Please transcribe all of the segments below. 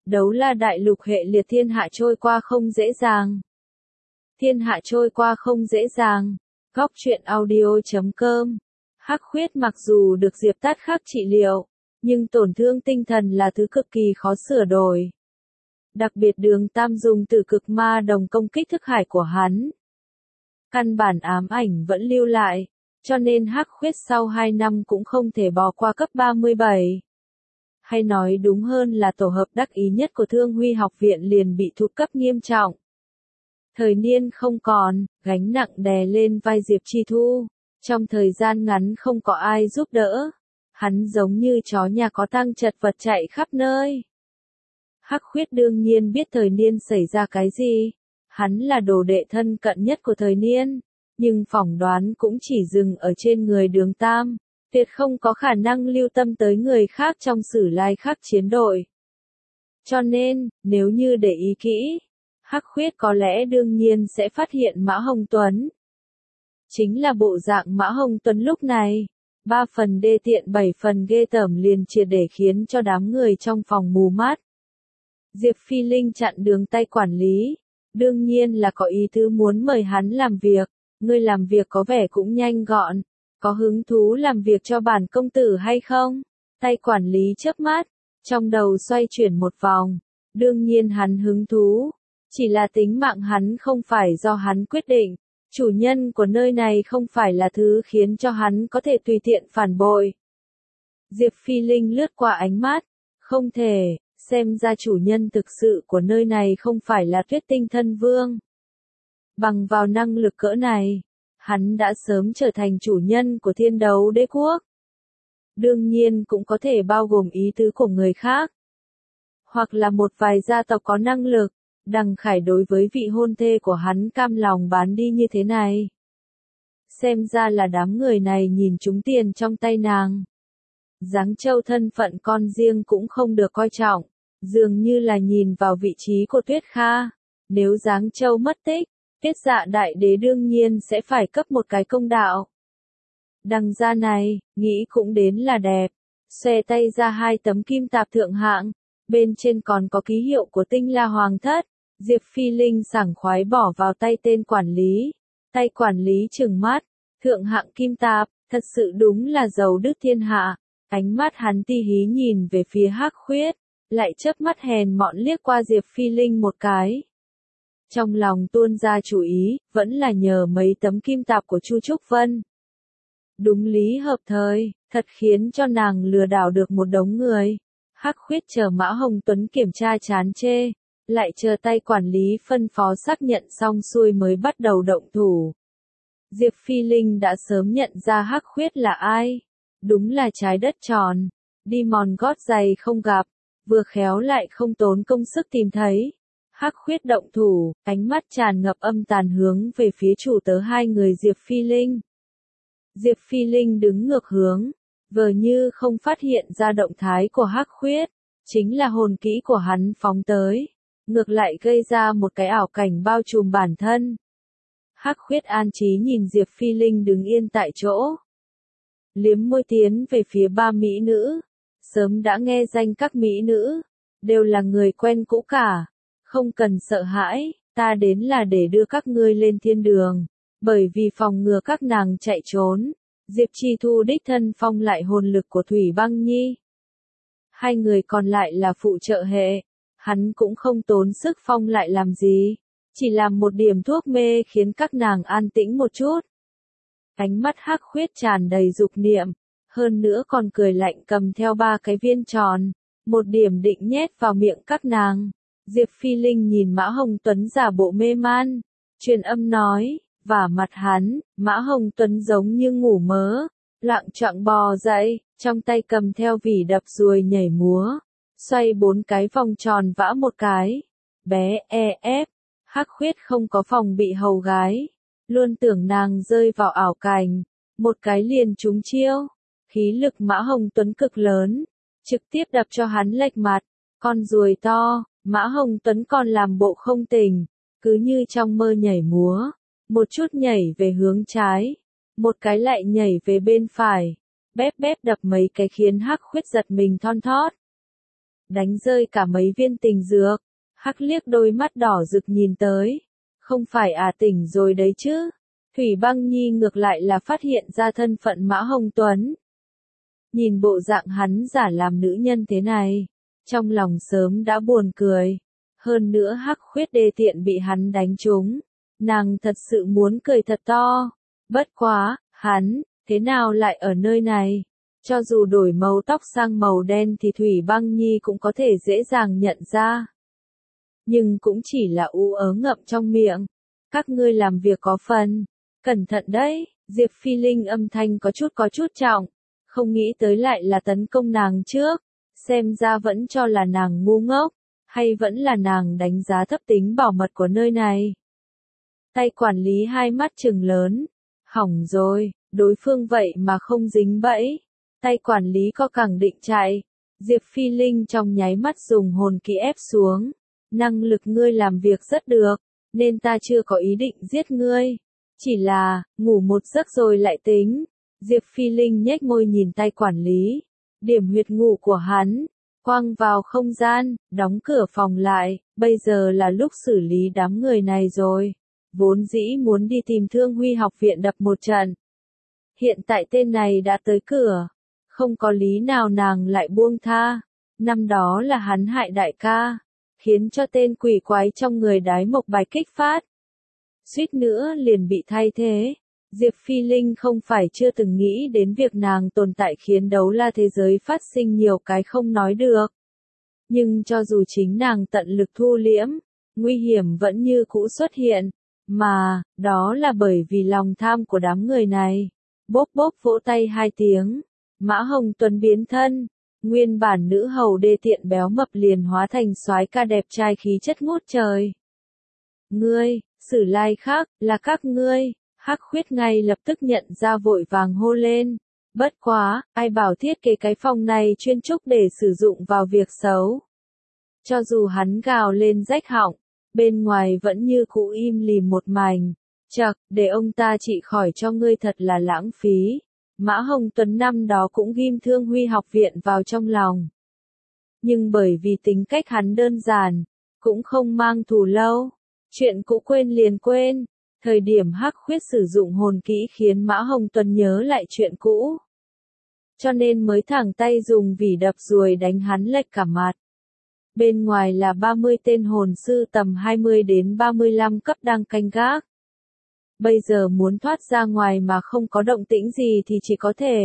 Đấu La đại lục hệ liệt thiên hạ trôi qua không dễ dàng. Thiên hạ trôi qua không dễ dàng. Góc truyện audio.com. Hắc Khuyết mặc dù được Diệp Tát Khắc trị liệu, nhưng tổn thương tinh thần là thứ cực kỳ khó sửa đổi. Đặc biệt Đường Tam dùng từ cực ma đồng công kích thức hải của hắn. Căn bản ám ảnh vẫn lưu lại, cho nên Hắc Khuyết sau 2 năm cũng không thể bỏ qua cấp 37. Hay nói đúng hơn là tổ hợp đắc ý nhất của Thương Huy học viện liền bị thụt cấp nghiêm trọng. Thời niên không còn, gánh nặng đè lên vai Diệp Chi Thu. Trong thời gian ngắn không có ai giúp đỡ. Hắn giống như chó nhà có tang chật vật chạy khắp nơi. Hắc Khuyết đương nhiên biết thời niên xảy ra cái gì. Hắn là đồ đệ thân cận nhất của thời niên. Nhưng phỏng đoán cũng chỉ dừng ở trên người Đường Tam. Tuyệt không có khả năng lưu tâm tới người khác trong Sử Lai Khắc chiến đội. Cho nên, nếu như để ý kỹ, Hắc Khuyết có lẽ đương nhiên sẽ phát hiện Mã Hồng Tuấn. Chính là bộ dạng Mã Hồng Tuấn lúc này. 3 phần đê tiện 7 phần ghê tởm liền triệt để khiến cho đám người trong phòng mù mắt. Diệp Phi Linh chặn đường tay quản lý. Đương nhiên là có ý tứ muốn mời hắn làm việc. Ngươi làm việc có vẻ cũng nhanh gọn. Có hứng thú làm việc cho bản công tử hay không? Tay quản lý chớp mắt, trong đầu xoay chuyển một vòng. Đương nhiên hắn hứng thú. Chỉ là tính mạng hắn không phải do hắn quyết định. Chủ nhân của nơi này không phải là thứ khiến cho hắn có thể tùy tiện phản bội. Diệp Phi Linh lướt qua ánh mắt. Không thể, xem ra chủ nhân thực sự của nơi này không phải là Tuyết Tinh Thân Vương. Bằng vào năng lực cỡ này, hắn đã sớm trở thành chủ nhân của Thiên Đấu Đế Quốc. Đương nhiên cũng có thể bao gồm ý tứ của người khác. Hoặc là một vài gia tộc có năng lực. Đằng Khải đối với vị hôn thê của hắn cam lòng bán đi như thế này. Xem ra là đám người này nhìn trúng tiền trong tay nàng. Giáng Châu thân phận con riêng cũng không được coi trọng. Dường như là nhìn vào vị trí của Tuyết Kha. Nếu Giáng Châu mất tích, Tiết Dạ Đại Đế đương nhiên sẽ phải cấp một cái công đạo. Đằng ra này, nghĩ cũng đến là đẹp. Xòe tay ra 2 tấm kim tạp thượng hạng. Bên trên còn có ký hiệu của Tinh La Hoàng Thất. Diệp Phi Linh sảng khoái bỏ vào tay tên quản lý. Tay quản lý trừng mắt. Thượng hạng kim tạp, thật sự đúng là giàu đức thiên hạ. Ánh mắt hắn ti hí nhìn về phía Hắc Khuyết. Lại chớp mắt hèn mọn liếc qua Diệp Phi Linh một cái. Trong lòng tuôn ra chủ ý, vẫn là nhờ mấy tấm kim tạp của Chu Trúc Vân. Đúng lý hợp thời, thật khiến cho nàng lừa đảo được một đống người. Hắc Khuyết chờ Mã Hồng Tuấn kiểm tra chán chê, lại chờ tay quản lý phân phó xác nhận xong xuôi mới bắt đầu động thủ. Diệp Phi Linh đã sớm nhận ra Hắc Khuyết là ai. Đúng là trái đất tròn, đi mòn gót giày không gặp, vừa khéo lại không tốn công sức tìm thấy. Hắc Khuyết động thủ, ánh mắt tràn ngập âm tàn hướng về phía chủ tớ 2 người Diệp Phi Linh. Diệp Phi Linh đứng ngược hướng, vờ như không phát hiện ra động thái của Hắc Khuyết, chính là hồn kỹ của hắn phóng tới, ngược lại gây ra một cái ảo cảnh bao trùm bản thân. Hắc Khuyết an trí nhìn Diệp Phi Linh đứng yên tại chỗ, liếm môi tiến về phía 3 mỹ nữ, sớm đã nghe danh các mỹ nữ, đều là người quen cũ cả. Không cần sợ hãi, ta đến là để đưa các ngươi lên thiên đường, bởi vì phòng ngừa các nàng chạy trốn. Diệp Chi Thu đích thân phong lại hồn lực của Thủy Băng Nhi. 2 người còn lại là phụ trợ hệ, hắn cũng không tốn sức phong lại làm gì, chỉ làm một điểm thuốc mê khiến các nàng an tĩnh một chút. Ánh mắt Hắc Khuyết tràn đầy dục niệm, hơn nữa còn cười lạnh cầm theo 3 cái viên tròn, một điểm định nhét vào miệng các nàng. Diệp Phi Linh nhìn Mã Hồng Tuấn giả bộ mê man, truyền âm nói, vả mặt hắn. Mã Hồng Tuấn giống như ngủ mớ, loạng choạng bò dậy, trong tay cầm theo vỉ đập ruồi nhảy múa, xoay 4 cái vòng tròn vã một cái. Bé ép, Hắc Khuyết không có phòng bị hầu gái, luôn tưởng nàng rơi vào ảo cảnh, một cái liền trúng chiêu. Khí lực Mã Hồng Tuấn cực lớn, trực tiếp đập cho hắn lệch mặt, con ruồi to. Mã Hồng Tuấn còn làm bộ không tỉnh, cứ như trong mơ nhảy múa, một chút nhảy về hướng trái, một cái lại nhảy về bên phải, bép đập mấy cái khiến Hắc Khuyết giật mình thon thót. đánh rơi cả mấy viên tình dược. Hắc liếc đôi mắt đỏ rực nhìn tới. Không phải tỉnh rồi đấy chứ. Thủy Băng Nhi ngược lại là phát hiện ra thân phận Mã Hồng Tuấn. Nhìn bộ dạng hắn giả làm nữ nhân thế này, trong lòng sớm đã buồn cười. Hơn nữa Hắc Khuyết đê tiện bị hắn đánh trúng. Nàng thật sự muốn cười thật to. Bất quá, hắn, thế nào lại ở nơi này? Cho dù đổi màu tóc sang màu đen thì Thủy Băng Nhi cũng có thể dễ dàng nhận ra. Nhưng cũng chỉ là ú ớ ngậm trong miệng. Các ngươi làm việc có phần. Cẩn thận đấy, Diệp Phi Linh âm thanh có chút trọng. Không nghĩ tới lại là tấn công nàng trước. Xem ra vẫn cho là nàng ngu ngốc. Hay vẫn là nàng đánh giá thấp tính bảo mật của nơi này. Tay quản lý hai mắt trừng lớn. Hỏng rồi, đối phương vậy mà không dính bẫy. Tay quản lý có cẳng định chạy. Diệp Phi Linh trong nháy mắt dùng hồn kỹ ép xuống. Năng lực ngươi làm việc rất được, nên ta chưa có ý định giết ngươi. Chỉ là, ngủ một giấc rồi lại tính. Diệp Phi Linh nhếch môi nhìn tay quản lý. Điểm huyệt ngủ của hắn. Quăng vào không gian, đóng cửa phòng lại. Bây giờ là lúc xử lý đám người này rồi. Vốn dĩ muốn đi tìm Thương Huy học viện đập một trận. Hiện tại tên này đã tới cửa. Không có lý nào nàng lại buông tha. Năm đó là hắn hại đại ca. Khiến cho tên quỷ quái trong người Đái Mộc Bạch kích phát. Suýt nữa liền bị thay thế. Diệp Phi Linh không phải chưa từng nghĩ đến việc nàng tồn tại khiến đấu la thế giới phát sinh nhiều cái không nói được. Nhưng cho dù chính nàng tận lực thu liễm, nguy hiểm vẫn như cũ xuất hiện. Mà, đó là bởi vì lòng tham của đám người này. Bốp bốp vỗ tay hai tiếng. Mã Hồng Tuấn biến thân. Nguyên bản nữ hầu đê tiện béo mập liền hóa thành soái ca đẹp trai khí chất ngút trời. Ngươi, Sử Lai khác, là các ngươi. Hắc Khuyết ngay lập tức nhận ra vội vàng hô lên. Bất quá, ai bảo thiết kế cái phòng này chuyên trúc để sử dụng vào việc xấu. Cho dù hắn gào lên rách họng, bên ngoài vẫn như cũ im lìm một mảnh. Chậc, để ông ta trị khỏi cho ngươi thật là lãng phí. Mã Hồng Tuấn năm đó cũng ghim Thương Huy học viện vào trong lòng. Nhưng bởi vì tính cách hắn đơn giản, cũng không mang thù lâu. Chuyện cũ quên liền quên. Thời điểm Hắc Khuyết sử dụng hồn kỹ khiến Mã Hồng Tuấn nhớ lại chuyện cũ. Cho nên mới thẳng tay dùng vỉ đập ruồi đánh hắn lệch cả mặt. Bên ngoài là 30 tên hồn sư tầm 20 đến 35 cấp đang canh gác. Bây giờ muốn thoát ra ngoài mà không có động tĩnh gì thì chỉ có thể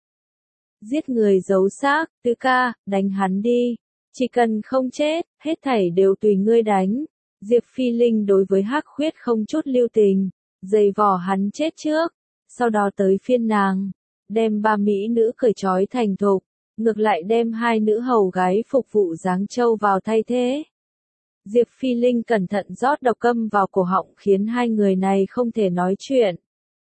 giết người giấu xác. Tứ ca, đánh hắn đi. Chỉ cần không chết, hết thảy đều tùy ngươi đánh. Diệp Phi Linh đối với Hắc Khuyết không chút lưu tình, giày vò hắn chết trước. Sau đó tới phiên nàng, đem ba mỹ nữ cởi trói thành thục, ngược lại đem hai nữ hầu gái phục vụ Giáng Châu vào thay thế. Diệp Phi Linh cẩn thận rót độc câm vào cổ họng khiến hai người này không thể nói chuyện.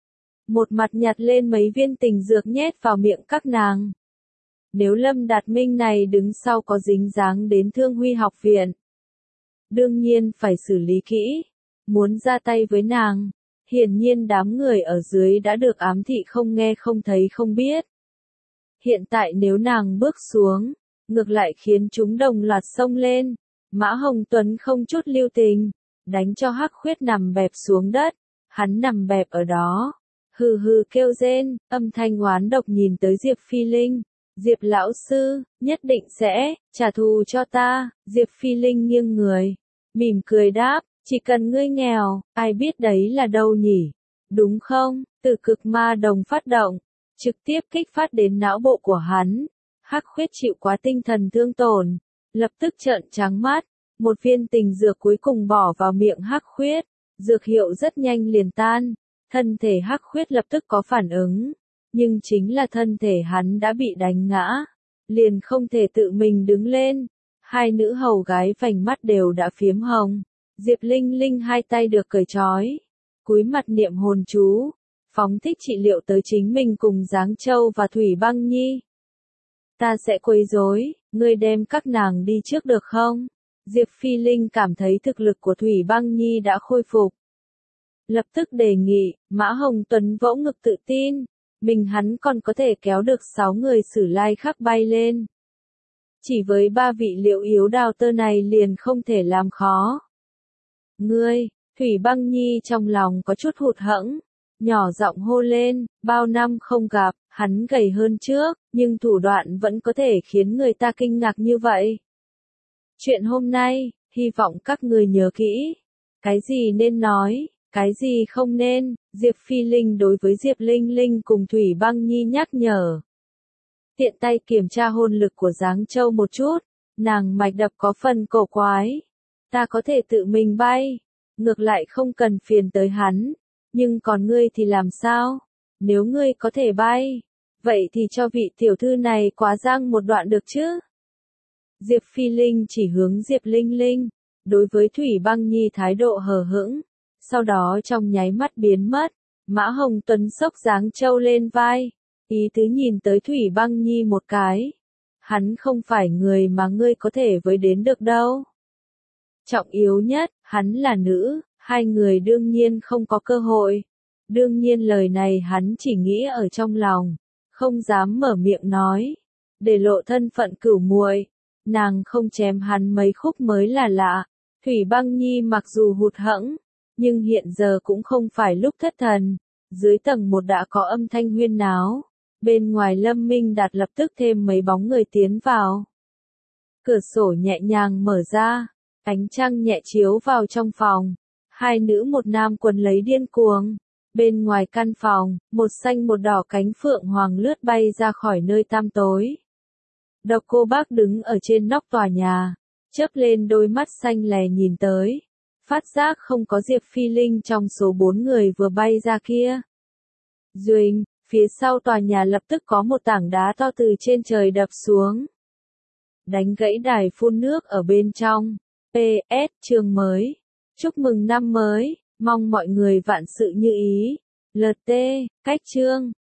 Một mặt nhặt lên mấy viên tình dược nhét vào miệng các nàng. Nếu Lâm Đạt Minh này đứng sau có dính dáng đến Thương Huy học viện, đương nhiên phải xử lý kỹ. Muốn ra tay với nàng, hiển nhiên đám người ở dưới đã được ám thị không nghe không thấy không biết. Hiện tại nếu nàng bước xuống, ngược lại khiến chúng đồng loạt xông lên. Mã Hồng Tuấn không chút lưu tình, đánh cho Hắc Khuyết nằm bẹp xuống đất. Hắn nằm bẹp ở đó, hừ hừ kêu rên, âm thanh oán độc nhìn tới Diệp Phi Linh. Diệp lão sư, nhất định sẽ trả thù cho ta. Diệp Phi Linh nghiêng người, mỉm cười đáp, chỉ cần ngươi nghèo, ai biết đấy là đâu nhỉ? Đúng không? Từ cực ma đồng phát động, trực tiếp kích phát đến não bộ của hắn. Hắc Khuyết chịu quá tinh thần thương tổn, lập tức trợn trắng mắt. Một viên tình dược cuối cùng bỏ vào miệng Hắc Khuyết, dược hiệu rất nhanh liền tan. Thân thể Hắc Khuyết lập tức có phản ứng. Nhưng chính là thân thể hắn đã bị đánh ngã, liền không thể tự mình đứng lên. Hai nữ hầu gái vành mắt đều đã phiếm hồng. Diệp Linh Linh hai tay được cởi trói, cúi mặt niệm hồn chú, phóng thích trị liệu tới chính mình cùng Giáng Châu và Thủy Băng Nhi. Ta sẽ quấy rối, ngươi đem các nàng đi trước được không? Diệp Phi Linh cảm thấy thực lực của Thủy Băng Nhi đã khôi phục. Lập tức đề nghị, Mã Hồng Tuấn vỗ ngực tự tin. Mình hắn còn có thể kéo được 6 người Sử Lai khác bay lên. Chỉ với ba vị liệu yếu đào tơ này liền không thể làm khó. Ngươi, Thủy Băng Nhi trong lòng có chút hụt hẫng, nhỏ giọng hô lên, bao năm không gặp, hắn gầy hơn trước, nhưng thủ đoạn vẫn có thể khiến người ta kinh ngạc như vậy. Chuyện hôm nay, hy vọng các người nhớ kỹ. Cái gì nên nói, cái gì không nên, Diệp Phi Linh đối với Diệp Linh Linh cùng Thủy Băng Nhi nhắc nhở. Tiện tay kiểm tra hồn lực của Giáng Châu một chút, nàng mạch đập có phần cổ quái. Ta có thể tự mình bay, ngược lại không cần phiền tới hắn, nhưng còn ngươi thì làm sao? Nếu ngươi có thể bay, vậy thì cho vị tiểu thư này quá giang một đoạn được chứ? Diệp Phi Linh chỉ hướng Diệp Linh Linh, đối với Thủy Băng Nhi thái độ hờ hững, sau đó trong nháy mắt biến mất, Mã Hồng Tuấn xốc Giáng Châu lên vai, ý tứ nhìn tới Thủy Băng Nhi một cái. Hắn không phải người mà ngươi có thể với đến được đâu. Trọng yếu nhất, hắn là nữ, hai người đương nhiên không có cơ hội. Đương nhiên lời này hắn chỉ nghĩ ở trong lòng, không dám mở miệng nói, để lộ thân phận cửu muội. Nàng không chém hắn mấy khúc mới là lạ. Thủy Băng Nhi mặc dù hụt hẫng, nhưng hiện giờ cũng không phải lúc thất thần. Dưới tầng 1 đã có âm thanh huyên náo. Bên ngoài Lâm Minh Đạt lập tức thêm mấy bóng người tiến vào. Cửa sổ nhẹ nhàng mở ra, ánh trăng nhẹ chiếu vào trong phòng. Hai nữ một nam quần lấy điên cuồng. Bên ngoài căn phòng, một xanh một đỏ cánh phượng hoàng lướt bay ra khỏi nơi tăm tối. Độc Cô Bác đứng ở trên nóc tòa nhà, chớp lên đôi mắt xanh lè nhìn tới. Phát giác không có Diệp Phi Linh trong số 4 người vừa bay ra kia. Duỳnh, phía sau tòa nhà lập tức có một tảng đá to từ trên trời đập xuống. Đánh gãy đài phun nước ở bên trong. PS, chương mới. Chúc mừng năm mới, mong mọi người vạn sự như ý. LT, cách chương.